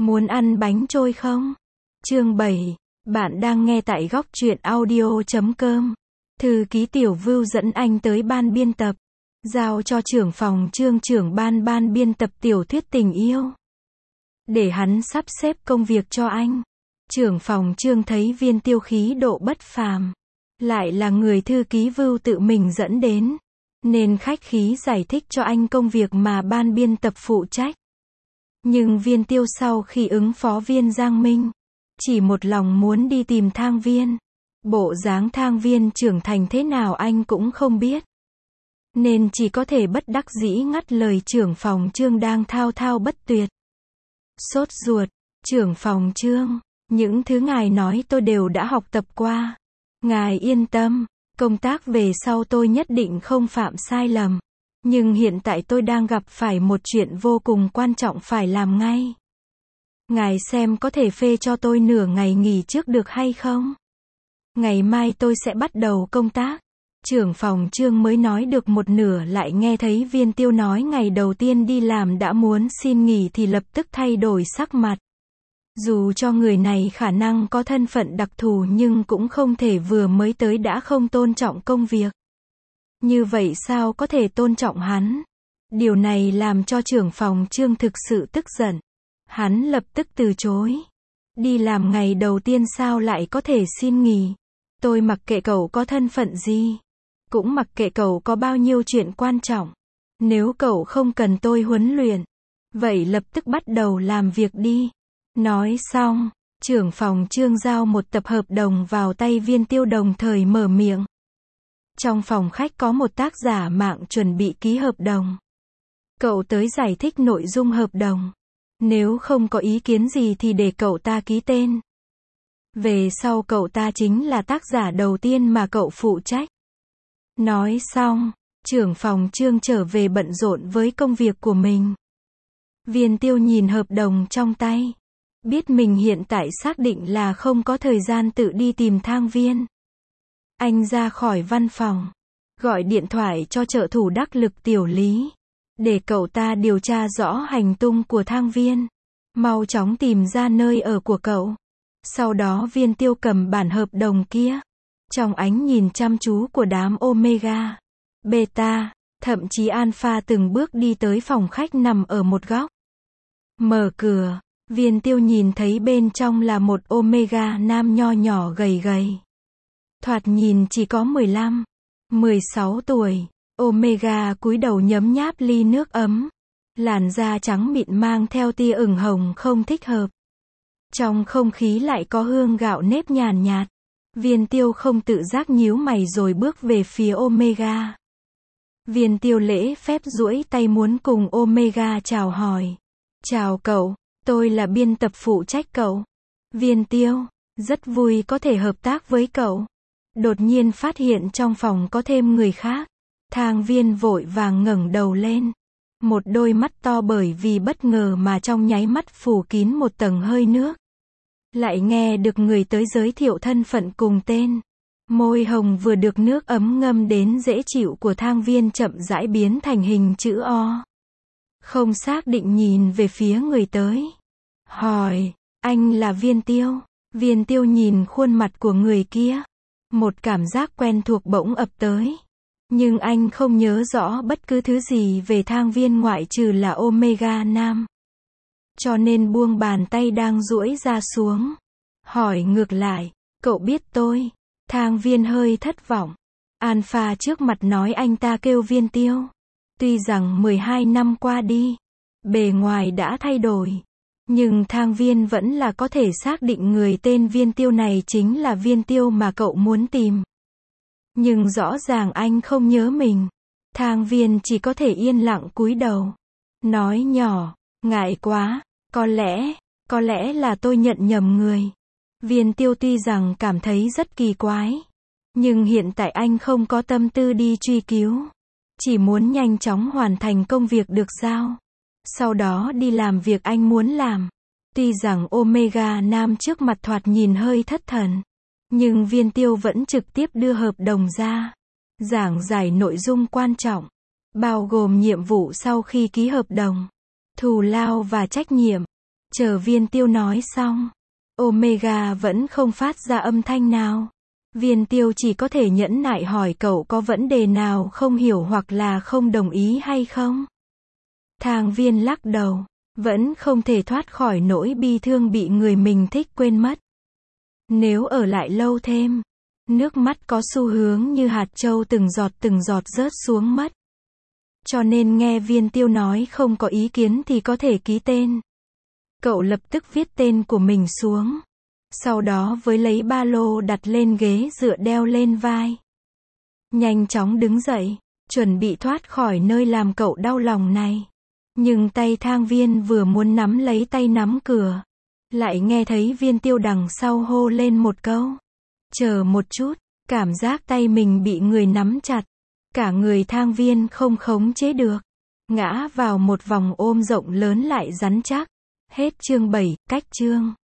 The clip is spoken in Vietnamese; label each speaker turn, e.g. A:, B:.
A: Muốn ăn bánh trôi không? Chương 7. Bạn đang nghe tại góc truyện audio.com. Thư ký Tiểu Vưu dẫn anh tới ban biên tập. Giao cho trưởng phòng Trương trưởng ban biên tập tiểu thuyết tình yêu. Để hắn sắp xếp công việc cho anh. Trưởng phòng Trương thấy Viên Tiêu khí độ bất phàm. Lại là người thư ký Vưu tự mình dẫn đến. Nên khách khí giải thích cho anh công việc mà ban biên tập phụ trách. Nhưng Viên Tiêu sau khi ứng phó Viên Giang Minh, chỉ một lòng muốn đi tìm Thang Viên. Bộ dáng Thang Viên trưởng thành thế nào anh cũng không biết. Nên chỉ có thể bất đắc dĩ ngắt lời trưởng phòng Trương đang thao thao bất tuyệt. Sốt ruột, trưởng phòng Trương, những thứ ngài nói tôi đều đã học tập qua. Ngài yên tâm, công tác về sau tôi nhất định không phạm sai lầm. Nhưng hiện tại tôi đang gặp phải một chuyện vô cùng quan trọng phải làm ngay. Ngài xem có thể phê cho tôi nửa ngày nghỉ trước được hay không? Ngày mai tôi sẽ bắt đầu công tác. Trưởng phòng Trương mới nói được một nửa lại nghe thấy Viên Tiêu nói ngày đầu tiên đi làm đã muốn xin nghỉ thì lập tức thay đổi sắc mặt. Dù cho người này khả năng có thân phận đặc thù nhưng cũng không thể vừa mới tới đã không tôn trọng công việc. Như vậy sao có thể tôn trọng hắn? Điều này làm cho trưởng phòng Trương thực sự tức giận. Hắn lập tức từ chối. Đi làm ngày đầu tiên sao lại có thể xin nghỉ? Tôi mặc kệ cậu có thân phận gì. Cũng mặc kệ cậu có bao nhiêu chuyện quan trọng. Nếu cậu không cần tôi huấn luyện, vậy lập tức bắt đầu làm việc đi. Nói xong, trưởng phòng Trương giao một tập hợp đồng vào tay Viên Tiêu đồng thời mở miệng. Trong phòng khách có một tác giả mạng chuẩn bị ký hợp đồng. Cậu tới giải thích nội dung hợp đồng. Nếu không có ý kiến gì thì để cậu ta ký tên. Về sau cậu ta chính là tác giả đầu tiên mà cậu phụ trách. Nói xong, trưởng phòng Trương trở về bận rộn với công việc của mình. Viên Tiêu nhìn hợp đồng trong tay. Biết mình hiện tại xác định là không có thời gian tự đi tìm Thang Viên. Anh ra khỏi văn phòng, gọi điện thoại cho trợ thủ đắc lực Tiểu Lý, để cậu ta điều tra rõ hành tung của Thang Viên, mau chóng tìm ra nơi ở của cậu. Sau đó Viên Tiêu cầm bản hợp đồng kia, trong ánh nhìn chăm chú của đám Omega, Beta, thậm chí Alpha từng bước đi tới phòng khách nằm ở một góc. Mở cửa, Viên Tiêu nhìn thấy bên trong là một Omega nam nho nhỏ gầy gầy. Thoạt nhìn chỉ có 15, 16 tuổi, Omega cúi đầu nhấm nháp ly nước ấm. Làn da trắng mịn mang theo tia ửng hồng không thích hợp. Trong không khí lại có hương gạo nếp nhàn nhạt. Viên Tiêu không tự giác nhíu mày rồi bước về phía Omega. Viên Tiêu lễ phép duỗi tay muốn cùng Omega chào hỏi. Chào cậu, tôi là biên tập phụ trách cậu. Viên Tiêu, rất vui có thể hợp tác với cậu. Đột nhiên phát hiện trong phòng có thêm người khác. Thang Viên vội vàng ngẩng đầu lên. Một đôi mắt to bởi vì bất ngờ mà trong nháy mắt phủ kín một tầng hơi nước. Lại nghe được người tới giới thiệu thân phận cùng tên. Môi hồng vừa được nước ấm ngâm đến dễ chịu của Thang Viên chậm rãi biến thành hình chữ O. Không xác định nhìn về phía người tới. Hỏi, anh là Viên Tiêu? Viên Tiêu nhìn khuôn mặt của người kia. Một cảm giác quen thuộc bỗng ập tới. Nhưng anh không nhớ rõ bất cứ thứ gì về Thang Viên ngoại trừ là Omega Nam. Cho nên buông bàn tay đang duỗi ra xuống. Hỏi ngược lại, cậu biết tôi? Thang Viên hơi thất vọng. Alpha trước mặt nói anh ta kêu Viên Tiêu. Tuy rằng 12 năm qua đi, bề ngoài đã thay đổi. Nhưng Thang Viên vẫn là có thể xác định người tên Viên Tiêu này chính là Viên Tiêu mà cậu muốn tìm. Nhưng rõ ràng anh không nhớ mình. Thang Viên chỉ có thể yên lặng cúi đầu. Nói nhỏ, ngại quá, có lẽ là tôi nhận nhầm người. Viên Tiêu tuy rằng cảm thấy rất kỳ quái. Nhưng hiện tại anh không có tâm tư đi truy cứu. Chỉ muốn nhanh chóng hoàn thành công việc được giao. Sau đó đi làm việc anh muốn làm. Tuy rằng Omega Nam trước mặt thoạt nhìn hơi thất thần. Nhưng Viên Tiêu vẫn trực tiếp đưa hợp đồng ra. Giảng giải nội dung quan trọng. Bao gồm nhiệm vụ sau khi ký hợp đồng. Thù lao và trách nhiệm. Chờ Viên Tiêu nói xong, Omega vẫn không phát ra âm thanh nào. Viên Tiêu chỉ có thể nhẫn nại hỏi cậu có vấn đề nào không hiểu hoặc là không đồng ý hay không. Thang Viên lắc đầu, vẫn không thể thoát khỏi nỗi bi thương bị người mình thích quên mất. Nếu ở lại lâu thêm, nước mắt có xu hướng như hạt châu từng giọt rớt xuống mất. Cho nên nghe Viên Tiêu nói không có ý kiến thì có thể ký tên. Cậu lập tức viết tên của mình xuống. Sau đó với lấy ba lô đặt lên ghế dựa đeo lên vai. Nhanh chóng đứng dậy, chuẩn bị thoát khỏi nơi làm cậu đau lòng này. Nhưng tay Thang Viên vừa muốn nắm lấy tay nắm cửa, lại nghe thấy Viên Tiêu đằng sau hô lên một câu. Chờ một chút, cảm giác tay mình bị người nắm chặt. Cả người Thang Viên không khống chế được. Ngã vào một vòng ôm rộng lớn lại rắn chắc. Hết chương 7, cách chương.